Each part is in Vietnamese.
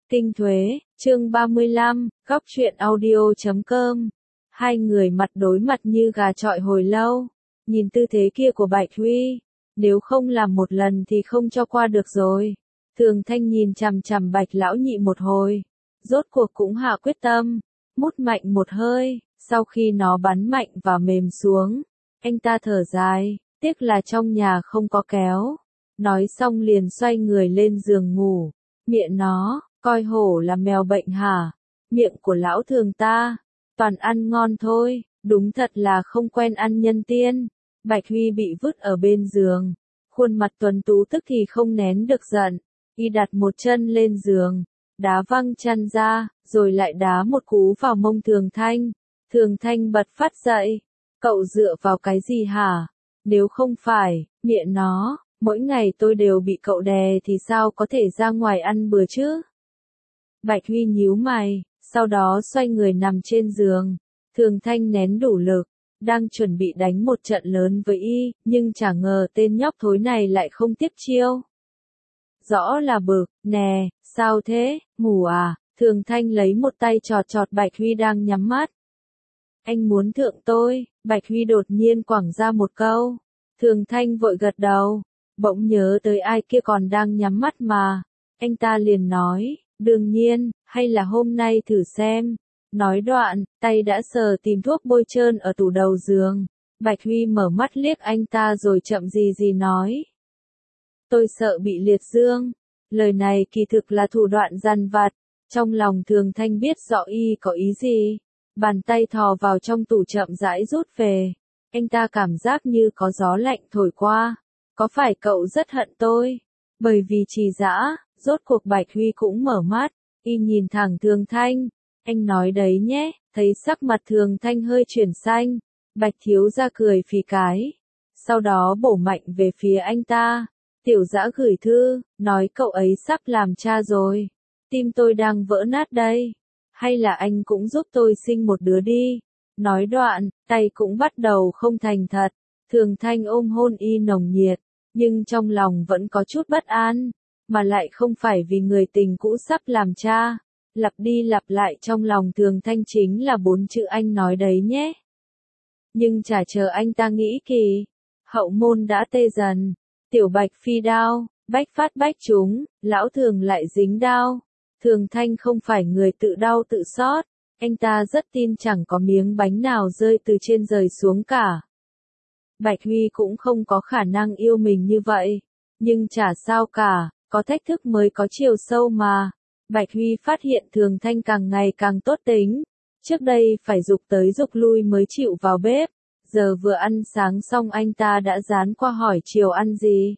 Kinh Thuế, chương 35, góc truyện audio.com. Hai người mặt đối mặt như gà chọi hồi lâu, nhìn tư thế kia của Bạch Huy, nếu không làm một lần thì không cho qua được rồi. Thường Thanh nhìn chằm chằm Bạch lão nhị một hồi, rốt cuộc cũng hạ quyết tâm, mút mạnh một hơi, sau khi nó bắn mạnh và mềm xuống, anh ta thở dài, tiếc là trong nhà không có kéo. Nói xong liền xoay người lên giường ngủ, miệng nó, coi hổ là mèo bệnh hả? Miệng của lão Thường ta, toàn ăn ngon thôi, đúng thật là không quen ăn nhân tiên. Bạch Huy bị vứt ở bên giường, khuôn mặt tuấn tú tức thì không nén được giận, y đặt một chân lên giường, đá văng chăn ra, rồi lại đá một cú vào mông Thường Thanh. Thường Thanh bật phát dậy, cậu dựa vào cái gì hả? Nếu không phải, miệng nó, mỗi ngày tôi đều bị cậu đè thì sao có thể ra ngoài ăn bữa chứ? Bạch Huy nhíu mày, sau đó xoay người nằm trên giường. Thường Thanh nén đủ lực, đang chuẩn bị đánh một trận lớn với y, nhưng chả ngờ tên nhóc thối này lại không tiếp chiêu. Rõ là bực, nè, sao thế, ngủ à? Thường Thanh lấy một tay chọt chọt Bạch Huy đang nhắm mắt. Anh muốn thượng tôi, Bạch Huy đột nhiên quẳng ra một câu. Thường Thanh vội gật đầu, bỗng nhớ tới ai kia còn đang nhắm mắt mà. Anh ta liền nói, đương nhiên, hay là hôm nay thử xem. Nói đoạn, tay đã sờ tìm thuốc bôi trơn ở tủ đầu giường. Bạch Huy mở mắt liếc anh ta rồi chậm gì gì nói. Tôi sợ bị liệt dương. Lời này kỳ thực là thủ đoạn dằn vặt. Trong lòng Thường Thanh biết rõ y có ý gì. Bàn tay thò vào trong tủ chậm rãi rút về. Anh ta cảm giác như có gió lạnh thổi qua. Có phải cậu rất hận tôi? Bởi vì trì dã, rốt cuộc Bạch Huy cũng mở mắt. Y nhìn thẳng Thường Thanh. Anh nói đấy nhé, thấy sắc mặt Thường Thanh hơi chuyển xanh. Bạch thiếu ra cười phì cái. Sau đó bổ mạnh về phía anh ta. Tiểu dã gửi thư, nói cậu ấy sắp làm cha rồi. Tim tôi đang vỡ nát đây. Hay là anh cũng giúp tôi sinh một đứa đi. Nói đoạn, tay cũng bắt đầu không thành thật. Thường Thanh ôm hôn y nồng nhiệt, nhưng trong lòng vẫn có chút bất an. Mà lại không phải vì người tình cũ sắp làm cha. Lặp đi lặp lại trong lòng Thường Thanh chính là 4 chữ anh nói đấy nhé. Nhưng chả chờ anh ta nghĩ kỳ. Hậu môn đã tê dần. Tiểu Bạch phi đao, bách phát bách trúng, lão Thường lại dính đao. Thường Thanh không phải người tự đau tự xót. Anh ta rất tin chẳng có miếng bánh nào rơi từ trên rời xuống cả. Bạch Huy cũng không có khả năng yêu mình như vậy. Nhưng chả sao cả, có thách thức mới có chiều sâu mà. Bạch Huy phát hiện Thường Thanh càng ngày càng tốt tính. Trước đây phải giục tới giục lui mới chịu vào bếp. Giờ vừa ăn sáng xong anh ta đã dán qua hỏi chiều ăn gì.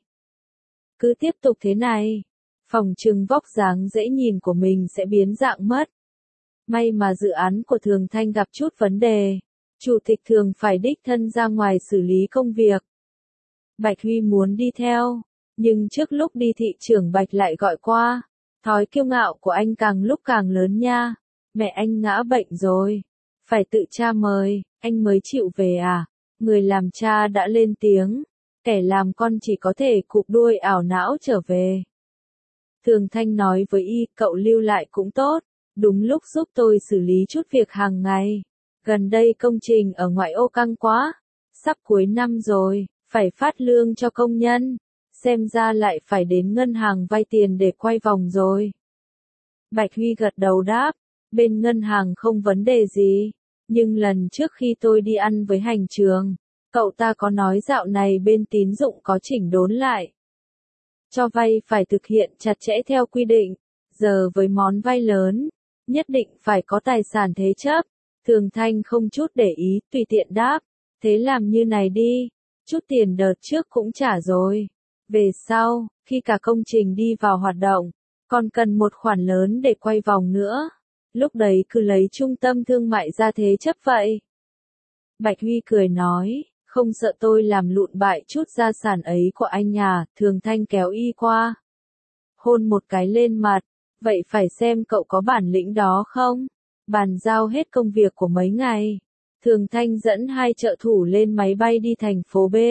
Cứ tiếp tục thế này, phòng trừng vóc dáng dễ nhìn của mình sẽ biến dạng mất. May mà dự án của Thường Thanh gặp chút vấn đề. Chủ tịch Thường phải đích thân ra ngoài xử lý công việc. Bạch Huy muốn đi theo, nhưng trước lúc đi thị trưởng Bạch lại gọi qua. Thói kiêu ngạo của anh càng lúc càng lớn nha. Mẹ anh ngã bệnh rồi. Phải tự cha mời, anh mới chịu về à? Người làm cha đã lên tiếng. Kẻ làm con chỉ có thể cụp đuôi ảo não trở về. Thường Thanh nói với y, cậu lưu lại cũng tốt. Đúng lúc giúp tôi xử lý chút việc hàng ngày. Gần đây công trình ở ngoại ô căng quá. Sắp cuối năm rồi, phải phát lương cho công nhân. Xem ra lại phải đến ngân hàng vay tiền để quay vòng rồi. Bạch Huy gật đầu đáp, bên ngân hàng không vấn đề gì. Nhưng lần trước khi tôi đi ăn với hành trường, cậu ta có nói dạo này bên tín dụng có chỉnh đốn lại. Cho vay phải thực hiện chặt chẽ theo quy định. Giờ với món vay lớn, nhất định phải có tài sản thế chấp. Thường Thanh không chút để ý, tùy tiện đáp. Thế làm như này đi, chút tiền đợt trước cũng trả rồi. Về sau, khi cả công trình đi vào hoạt động, còn cần một khoản lớn để quay vòng nữa. Lúc đấy cứ lấy trung tâm thương mại ra thế chấp vậy. Bạch Huy cười nói, không sợ tôi làm lụn bại chút gia sản ấy của anh à? Thường Thanh kéo y qua. Hôn một cái lên mặt, vậy phải xem cậu có bản lĩnh đó không? Bàn giao hết công việc của mấy ngày. Thường Thanh dẫn 2 trợ thủ lên máy bay đi thành phố B.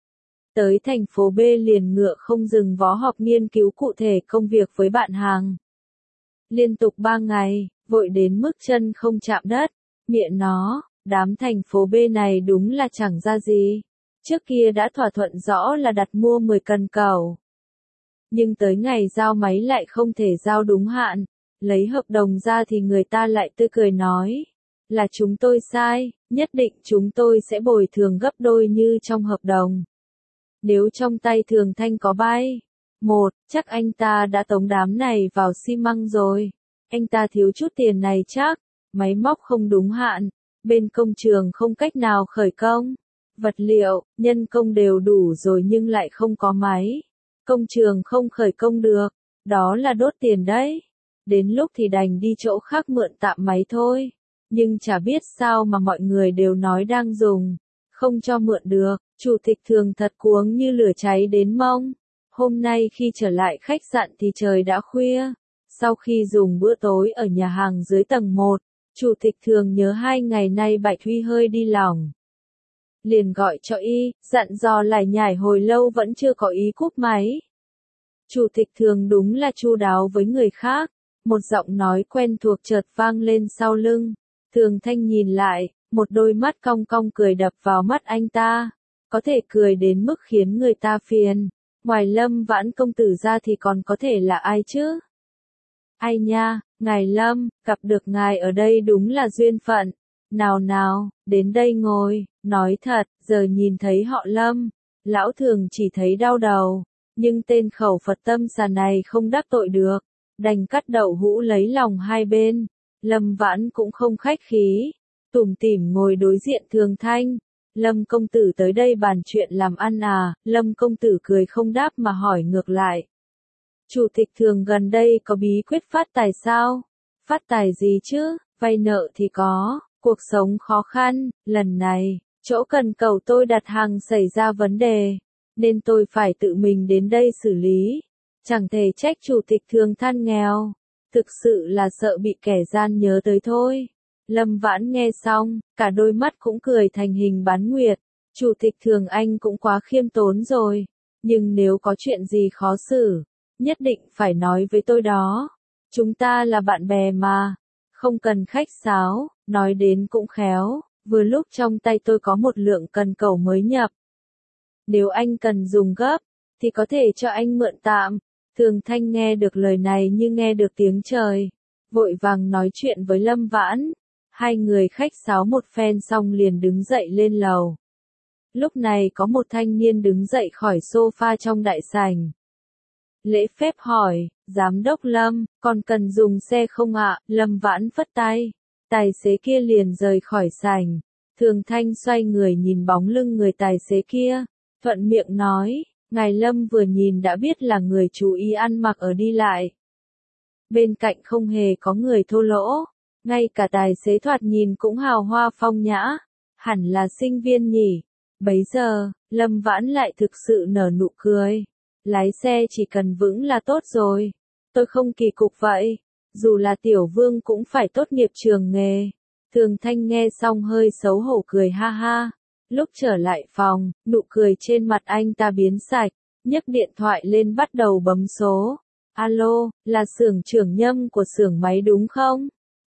Tới thành phố B liền ngựa không dừng vó họp nghiên cứu cụ thể công việc với bạn hàng. Liên tục 3 ngày, vội đến mức chân không chạm đất. Mẹ nó, đám thành phố B này đúng là chẳng ra gì. Trước kia đã thỏa thuận rõ là đặt mua 10 cần cẩu. Nhưng tới ngày giao máy lại không thể giao đúng hạn. Lấy hợp đồng ra thì người ta lại tươi cười nói là chúng tôi sai, nhất định chúng tôi sẽ bồi thường gấp đôi như trong hợp đồng. Nếu trong tay Thường Thanh có bay, chắc anh ta đã tống đám này vào xi măng rồi. Anh ta thiếu chút tiền này chắc, máy móc không đúng hạn, bên công trường không cách nào khởi công. Vật liệu, nhân công đều đủ rồi nhưng lại không có máy. Công trường không khởi công được, đó là đốt tiền đấy. Đến lúc thì đành đi chỗ khác mượn tạm máy thôi. Nhưng chả biết sao mà mọi người đều nói đang dùng, không cho mượn được. Chủ tịch Thường thật cuống như lửa cháy đến mông. Hôm nay khi trở lại khách sạn thì trời đã khuya. Sau khi dùng bữa tối ở nhà hàng dưới tầng 1, Chủ tịch Thường nhớ 2 ngày nay Bạch Huy hơi đi lòng. Liền gọi cho y, dặn dò lải nhải hồi lâu vẫn chưa có ý cúp máy. Chủ tịch Thường đúng là chu đáo với người khác. Một giọng nói quen thuộc chợt vang lên sau lưng. Thường Thanh nhìn lại, một đôi mắt cong cong cười đập vào mắt anh ta. Có thể cười đến mức khiến người ta phiền. Ngoài Lâm Vãn công tử ra thì còn có thể là ai chứ? Ai nha, ngài Lâm, gặp được ngài ở đây đúng là duyên phận. Nào nào, đến đây ngồi, nói thật, giờ nhìn thấy họ Lâm, lão Thường chỉ thấy đau đầu. Nhưng tên khẩu Phật tâm xà này không đắc tội được, đành cắt đậu hũ lấy lòng hai bên. Lâm Vãn cũng không khách khí, tủm tỉm ngồi đối diện Thường Thanh. Lâm công tử tới đây bàn chuyện làm ăn à? Lâm công tử cười không đáp mà hỏi ngược lại. Chủ tịch Thường gần đây có bí quyết phát tài sao? Phát tài gì chứ? Vay nợ thì có, cuộc sống khó khăn, lần này, chỗ cần cầu tôi đặt hàng xảy ra vấn đề, nên tôi phải tự mình đến đây xử lý. Chẳng thể trách chủ tịch Thường than nghèo, thực sự là sợ bị kẻ gian nhớ tới thôi. Lâm Vãn nghe xong, cả đôi mắt cũng cười thành hình bán nguyệt. Chủ tịch Thường anh cũng quá khiêm tốn rồi, nhưng nếu có chuyện gì khó xử, nhất định phải nói với tôi đó. Chúng ta là bạn bè mà, không cần khách sáo, nói đến cũng khéo, vừa lúc trong tay tôi có một lượng cần cẩu mới nhập. Nếu anh cần dùng gấp, thì có thể cho anh mượn tạm. Thường Thanh nghe được lời này như nghe được tiếng trời, vội vàng nói chuyện với Lâm Vãn. Hai người khách sáo một phen xong liền đứng dậy lên lầu. Lúc này có một thanh niên đứng dậy khỏi sofa trong đại sảnh. Lễ phép hỏi, giám đốc Lâm, còn cần dùng xe không ạ? Lâm Vãn phất tay. Tài xế kia liền rời khỏi sảnh. Thường Thanh xoay người nhìn bóng lưng người tài xế kia, thuận miệng nói, ngài Lâm vừa nhìn đã biết là người chú ý ăn mặc ở đi lại. Bên cạnh không hề có người thô lỗ, ngay cả tài xế thoạt nhìn cũng hào hoa phong nhã, hẳn là sinh viên nhỉ. Bấy giờ, Lâm Vãn lại thực sự nở nụ cười. Lái xe chỉ cần vững là tốt rồi. Tôi không kỳ cục vậy. Dù là tiểu vương cũng phải tốt nghiệp trường nghề. Thường Thanh nghe xong hơi xấu hổ cười ha ha. Lúc trở lại phòng, nụ cười trên mặt anh ta biến sạch. Nhấc điện thoại lên bắt đầu bấm số. Alo, là xưởng trưởng Nhâm của xưởng máy đúng không?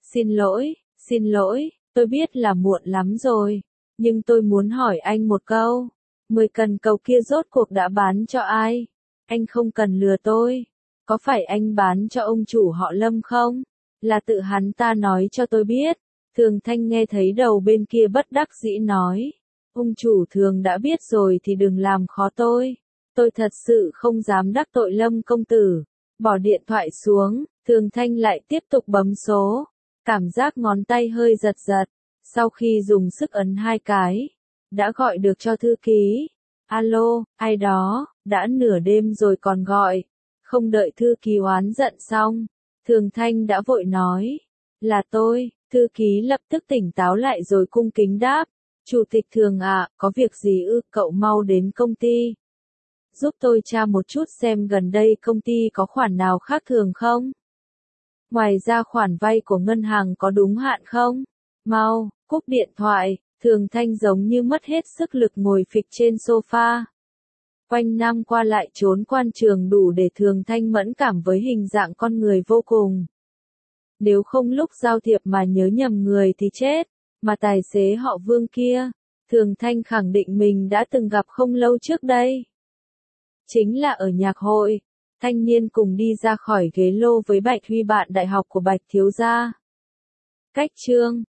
Xin lỗi, tôi biết là muộn lắm rồi. Nhưng tôi muốn hỏi anh một câu. 10 cần cầu kia rốt cuộc đã bán cho ai? Anh không cần lừa tôi. Có phải anh bán cho ông chủ họ Lâm không? Là tự hắn ta nói cho tôi biết. Thường Thanh nghe thấy đầu bên kia bất đắc dĩ nói. Ông chủ Thường đã biết rồi thì đừng làm khó tôi. Tôi thật sự không dám đắc tội Lâm công tử. Bỏ điện thoại xuống, Thường Thanh lại tiếp tục bấm số. Cảm giác ngón tay hơi giật giật. Sau khi dùng sức ấn 2 cái, đã gọi được cho thư ký. Alo, ai đó, đã nửa đêm rồi còn gọi. Không đợi thư ký oán giận xong, Thường Thanh đã vội nói. Là tôi, thư ký lập tức tỉnh táo lại rồi cung kính đáp. Chủ tịch Thường ạ, có việc gì ư, cậu mau đến công ty. Giúp tôi tra một chút xem gần đây công ty có khoản nào khác thường không? Ngoài ra khoản vay của ngân hàng có đúng hạn không? Mau, cúp điện thoại. Thường Thanh giống như mất hết sức lực ngồi phịch trên sofa. Quanh năm qua lại trốn quan trường đủ để Thường Thanh mẫn cảm với hình dạng con người vô cùng. Nếu không lúc giao thiệp mà nhớ nhầm người thì chết, mà tài xế họ Vương kia, Thường Thanh khẳng định mình đã từng gặp không lâu trước đây. Chính là ở nhạc hội, thanh niên cùng đi ra khỏi ghế lô với Bạch Huy bạn đại học của Bạch thiếu gia. Cách chương